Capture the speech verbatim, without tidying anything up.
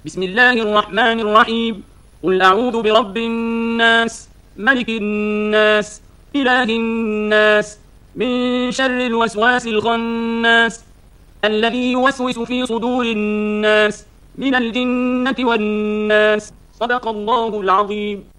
بسم الله الرحمن الرحيم. قل أعوذ برب الناس، ملك الناس، إله الناس، من شر الوسواس الخناس، الذي يوسوس في صدور الناس من الجنة والناس. صدق الله العظيم.